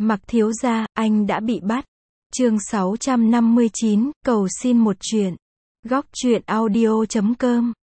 Mặc thiếu gia, anh đã bị bắt. Chương 659, cầu xin một chuyện. Góc truyện audio.com.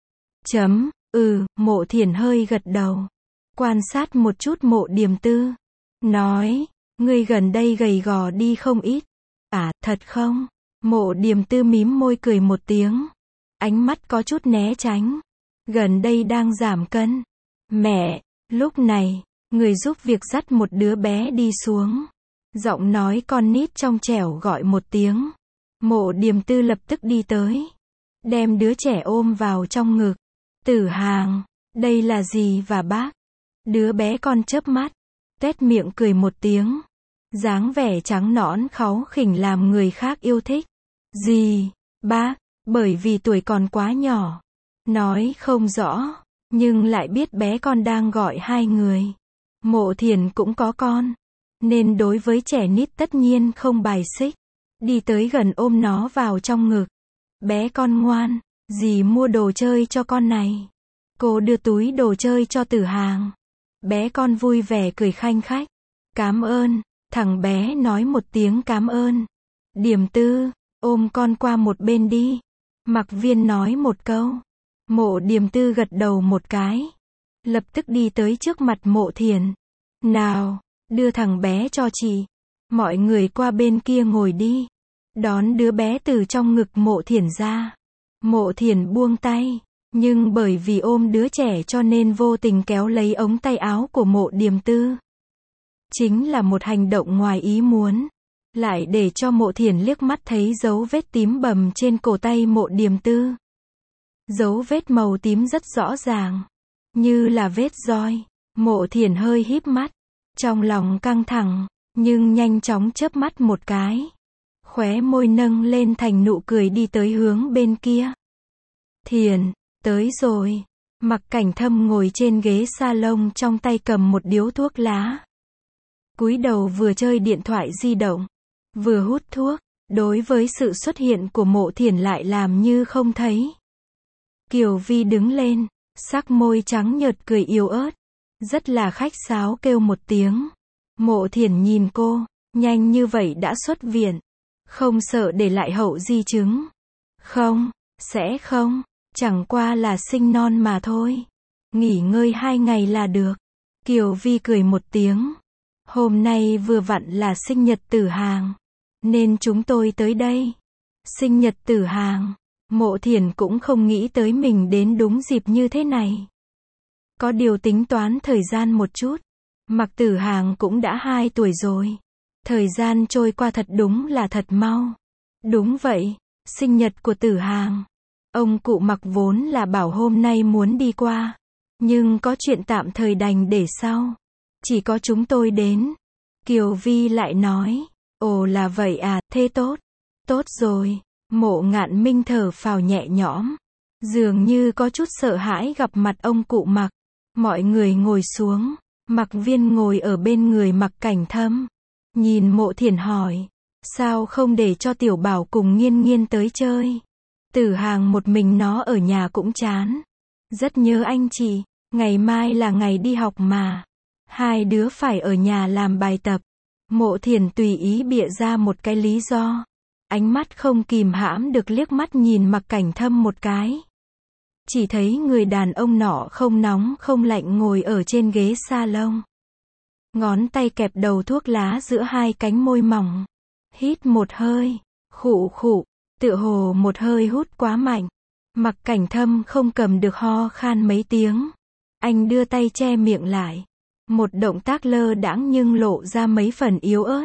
Mộ Thiển hơi gật đầu. Quan sát một chút Mộ Điềm Tư. Nói, ngươi gần đây gầy gò đi không ít. À, thật không? Mộ Điềm Tư mím môi cười một tiếng. Ánh mắt có chút né tránh. Gần đây đang giảm cân. Mẹ, lúc này, người giúp việc dắt một đứa bé đi xuống. Giọng nói con nít trong trẻo gọi một tiếng. Mộ Điềm Tư lập tức đi tới. Đem đứa trẻ ôm vào trong ngực. Tử Hàng, đây là gì và bác? Đứa bé con chớp mắt. Tuét miệng cười một tiếng. Dáng vẻ trắng nõn kháu khỉnh làm người khác yêu thích. Gì, bác? Bởi vì tuổi còn quá nhỏ. Nói không rõ, nhưng lại biết bé con đang gọi hai người. Mộ Thiển cũng có con, nên đối với trẻ nít tất nhiên không bài xích. Đi tới gần ôm nó vào trong ngực. Bé con ngoan, dì mua đồ chơi cho con này. Cô đưa túi đồ chơi cho Tử Hàng. Bé con vui vẻ cười khanh khách. Cám ơn, thằng bé nói một tiếng cám ơn. Điềm Tư, ôm con qua một bên đi. Mặc Viên nói một câu. Mộ Điềm Tư gật đầu một cái. Lập tức đi tới trước mặt Mộ Thiển. Nào, đưa thằng bé cho chị. Mọi người qua bên kia ngồi đi. Đón đứa bé từ trong ngực Mộ Thiển ra. Mộ Thiển buông tay. Nhưng bởi vì ôm đứa trẻ cho nên vô tình kéo lấy ống tay áo của Mộ Điềm Tư. Chính là một hành động ngoài ý muốn. Lại để cho Mộ Thiển liếc mắt thấy dấu vết tím bầm trên cổ tay Mộ Điềm Tư. Dấu vết màu tím rất rõ ràng. Như là vết roi. Mộ Thiển hơi híp mắt. Trong lòng căng thẳng. Nhưng nhanh chóng chớp mắt một cái. Khóe môi nâng lên thành nụ cười đi tới hướng bên kia. Thiển, tới rồi. Mặc Cảnh Thâm ngồi trên ghế salon trong tay cầm một điếu thuốc lá. Cúi đầu vừa chơi điện thoại di động. Vừa hút thuốc. Đối với sự xuất hiện của Mộ Thiển lại làm như không thấy. Kiều Vi đứng lên. Sắc môi trắng nhợt cười yếu ớt. Rất là khách sáo kêu một tiếng. Mộ Thiển nhìn cô. Nhanh như vậy đã xuất viện. Không sợ để lại hậu di chứng. Không, sẽ không. Chẳng qua là sinh non mà thôi. Nghỉ ngơi 2 ngày là được. Kiều Vi cười một tiếng. Hôm nay vừa vặn là sinh nhật Tử Hàng. Nên chúng tôi tới đây. Sinh nhật Tử Hàng. Mộ Thiển cũng không nghĩ tới mình đến đúng dịp như thế này. Có điều tính toán thời gian một chút. Mặc Tử Hàng cũng đã 2 tuổi rồi. Thời gian trôi qua thật đúng là thật mau. Đúng vậy, sinh nhật của Tử Hàng. Ông cụ Mặc vốn là bảo hôm nay muốn đi qua. Nhưng có chuyện tạm thời đành để sau. Chỉ có chúng tôi đến. Kiều Vi lại nói. Ồ là vậy à, thế tốt. Tốt rồi. Mộ Ngạn Minh thở phào nhẹ nhõm. Dường như có chút sợ hãi gặp mặt ông cụ Mặc. Mọi người ngồi xuống. Mặc Viên ngồi ở bên người Mặc Cảnh Thâm. Nhìn Mộ Thiển hỏi. Sao không để cho Tiểu Bảo cùng Nghiên Nghiên tới chơi? Tử Hàng một mình nó ở nhà cũng chán. Rất nhớ anh chị. Ngày mai là ngày đi học mà. 2 đứa phải ở nhà làm bài tập. Mộ Thiển tùy ý bịa ra một cái lý do. Ánh mắt không kìm hãm được liếc mắt nhìn Mặc Cảnh Thâm một cái. Chỉ thấy người đàn ông nọ không nóng không lạnh ngồi ở trên ghế salon. Ngón tay kẹp đầu thuốc lá giữa 2 cánh môi mỏng. Hít một hơi. Khụ khụ. Tựa hồ một hơi hút quá mạnh. Mặc Cảnh Thâm không cầm được ho khan mấy tiếng. Anh đưa tay che miệng lại. Một động tác lơ đãng nhưng lộ ra mấy phần yếu ớt.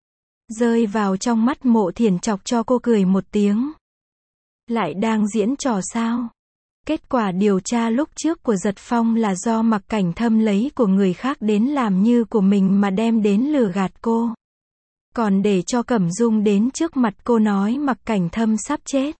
Rơi vào trong mắt Mộ Thiển chọc cho cô cười một tiếng. Lại đang diễn trò sao? Kết quả điều tra lúc trước của Giật Phong là do Mặc Cảnh Thâm lấy của người khác đến làm như của mình mà đem đến lừa gạt cô. Còn để cho Cẩm Dung đến trước mặt cô nói Mặc Cảnh Thâm sắp chết.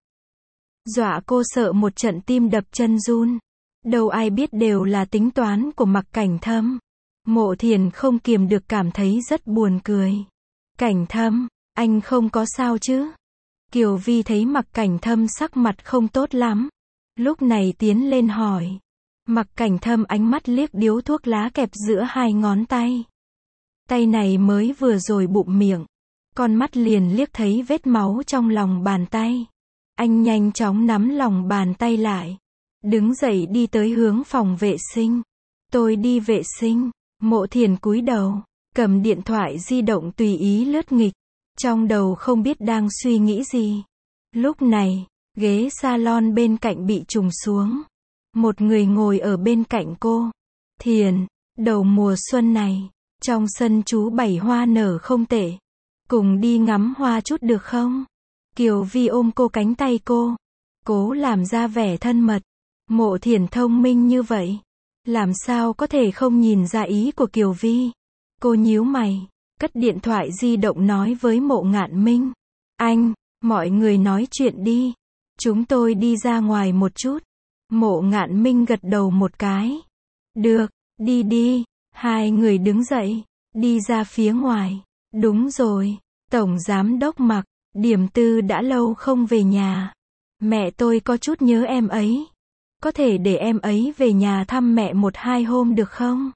Dọa cô sợ một trận tim đập chân run. Đâu ai biết đều là tính toán của Mặc Cảnh Thâm. Mộ Thiển không kiềm được cảm thấy rất buồn cười. Cảnh Thâm, anh không có sao chứ? Kiều Vi thấy Mặc Cảnh Thâm sắc mặt không tốt lắm. Lúc này tiến lên hỏi. Mặc Cảnh Thâm ánh mắt liếc điếu thuốc lá kẹp giữa 2 ngón tay. Tay này mới vừa rồi bụm miệng. Con mắt liền liếc thấy vết máu trong lòng bàn tay. Anh nhanh chóng nắm lòng bàn tay lại. Đứng dậy đi tới hướng phòng vệ sinh. Tôi đi vệ sinh. Mộ Thiền cúi đầu, cầm điện thoại di động tùy ý lướt nghịch. Trong đầu không biết đang suy nghĩ gì. Lúc này, ghế salon bên cạnh bị trùng xuống. Một người ngồi ở bên cạnh cô. Thiền, đầu mùa xuân này, trong sân chú Bảy hoa nở không tệ. Cùng đi ngắm hoa chút được không? Kiều Vi ôm cô cánh tay cô. Cố làm ra vẻ thân mật. Mộ Thiền thông minh như vậy. Làm sao có thể không nhìn ra ý của Kiều Vi? Cô nhíu mày, cất điện thoại di động nói với Mộ Ngạn Minh. Anh, mọi người nói chuyện đi. Chúng tôi đi ra ngoài một chút. Mộ Ngạn Minh gật đầu một cái. Được, đi đi. Hai người đứng dậy, đi ra phía ngoài. Đúng rồi, Tổng Giám Đốc Mạc, Điểm Tư đã lâu không về nhà. Mẹ tôi có chút nhớ em ấy. Có thể để em ấy về nhà thăm mẹ 1-2 hôm được không?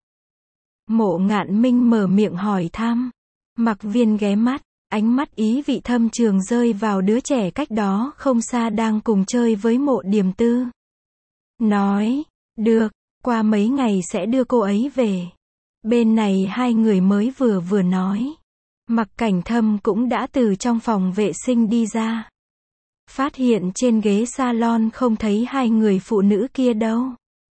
Mộ Ngạn Minh mở miệng hỏi thăm. Mạc Viên ghé mắt, ánh mắt ý vị thâm trường rơi vào đứa trẻ cách đó không xa đang cùng chơi với Mộ Điểm Tư. Nói, được, qua mấy ngày sẽ đưa cô ấy về. Bên này hai người mới vừa nói. Mạc Cảnh Thâm cũng đã từ trong phòng vệ sinh đi ra. Phát hiện trên ghế salon không thấy hai người phụ nữ kia đâu.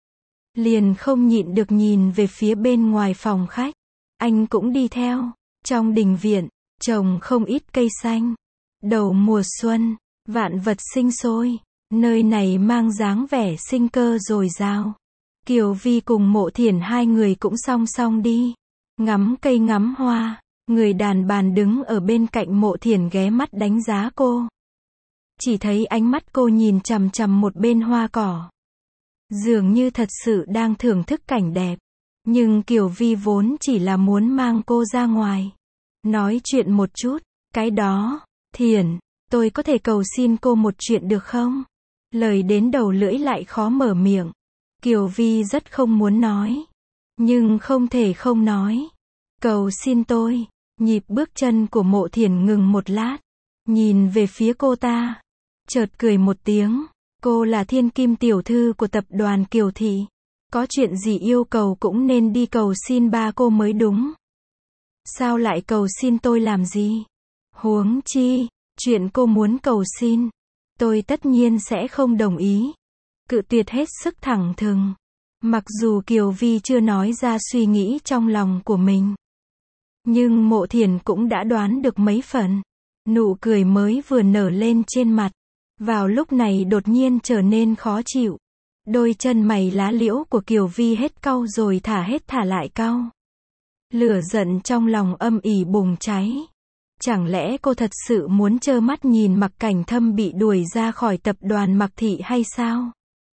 Liền không nhịn được nhìn về phía bên ngoài phòng khách. Anh cũng đi theo. Trong đình viện, trồng không ít cây xanh. Đầu mùa xuân, vạn vật sinh sôi. Nơi này mang dáng vẻ sinh cơ dồi dào. Kiều Vi cùng Mộ Thiền hai người cũng song song đi. Ngắm cây ngắm hoa. Người đàn bà đứng ở bên cạnh Mộ Thiền ghé mắt đánh giá cô. Chỉ thấy ánh mắt cô nhìn chằm chằm một bên hoa cỏ. Dường như thật sự đang thưởng thức cảnh đẹp. Nhưng Kiều Vi vốn chỉ là muốn mang cô ra ngoài. Nói chuyện một chút. Cái đó, Thiền, tôi có thể cầu xin cô một chuyện được không? Lời đến đầu lưỡi lại khó mở miệng. Kiều Vi rất không muốn nói. Nhưng không thể không nói. Cầu xin tôi. Nhịp bước chân của Mộ Thiền ngừng một lát. Nhìn về phía cô ta. Chợt cười một tiếng. Cô là thiên kim tiểu thư của tập đoàn Kiều Thị. Có chuyện gì yêu cầu cũng nên đi cầu xin ba cô mới đúng. Sao lại cầu xin tôi làm gì? Huống chi, chuyện cô muốn cầu xin, tôi tất nhiên sẽ không đồng ý. Cự tuyệt hết sức thẳng thừng. Mặc dù Kiều Vi chưa nói ra suy nghĩ trong lòng của mình. Nhưng Mộ Thiền cũng đã đoán được mấy phần. Nụ cười mới vừa nở lên trên mặt. Vào lúc này đột nhiên trở nên khó chịu. Đôi chân mày lá liễu của Kiều Vi hết cau rồi thả lại cau. Lửa giận trong lòng âm ỉ bùng cháy. Chẳng lẽ cô thật sự muốn trơ mắt nhìn Mạc Cảnh Thâm bị đuổi ra khỏi tập đoàn Mạc Thị hay sao?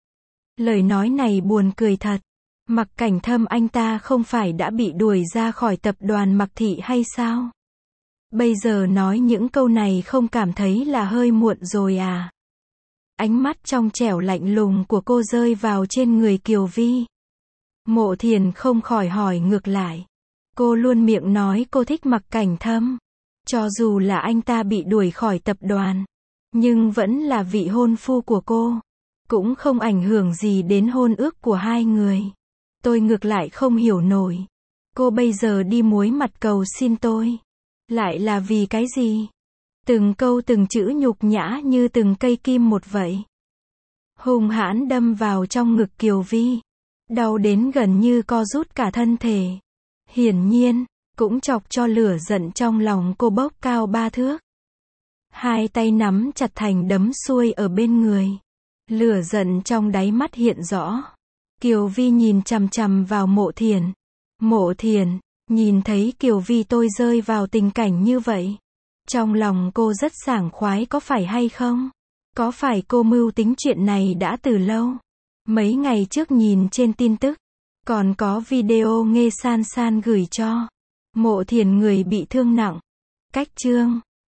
Lời nói này buồn cười thật. Mạc Cảnh Thâm anh ta không phải đã bị đuổi ra khỏi tập đoàn Mạc Thị hay sao? Bây giờ nói những câu này không cảm thấy là hơi muộn rồi à? Ánh mắt trong trẻo lạnh lùng của cô rơi vào trên người Kiều Vi. Mộ Thiền không khỏi hỏi ngược lại. Cô luôn miệng nói cô thích Mạc Cảnh Thâm. Cho dù là anh ta bị đuổi khỏi tập đoàn, nhưng vẫn là vị hôn phu của cô. Cũng không ảnh hưởng gì đến hôn ước của hai người. Tôi ngược lại không hiểu nổi. Cô bây giờ đi muối mặt cầu xin tôi. Lại là vì cái gì? Từng câu từng chữ nhục nhã như từng cây kim một vậy. Hung hãn đâm vào trong ngực Kiều Vi. Đau đến gần như co rút cả thân thể. Hiển nhiên, cũng chọc cho lửa giận trong lòng cô bốc cao 3 thước. Hai tay nắm chặt thành đấm xuôi ở bên người. Lửa giận trong đáy mắt hiện rõ. Kiều Vi nhìn chằm chằm vào Mộ Thiền. Mộ Thiền, nhìn thấy Kiều Vi tôi rơi vào tình cảnh như vậy. Trong lòng cô rất sảng khoái có phải hay không? Có phải cô mưu tính chuyện này đã từ lâu? Mấy ngày trước nhìn trên tin tức, còn có video Nghê San San gửi cho. Mộ Thiền người bị thương nặng. Cách chương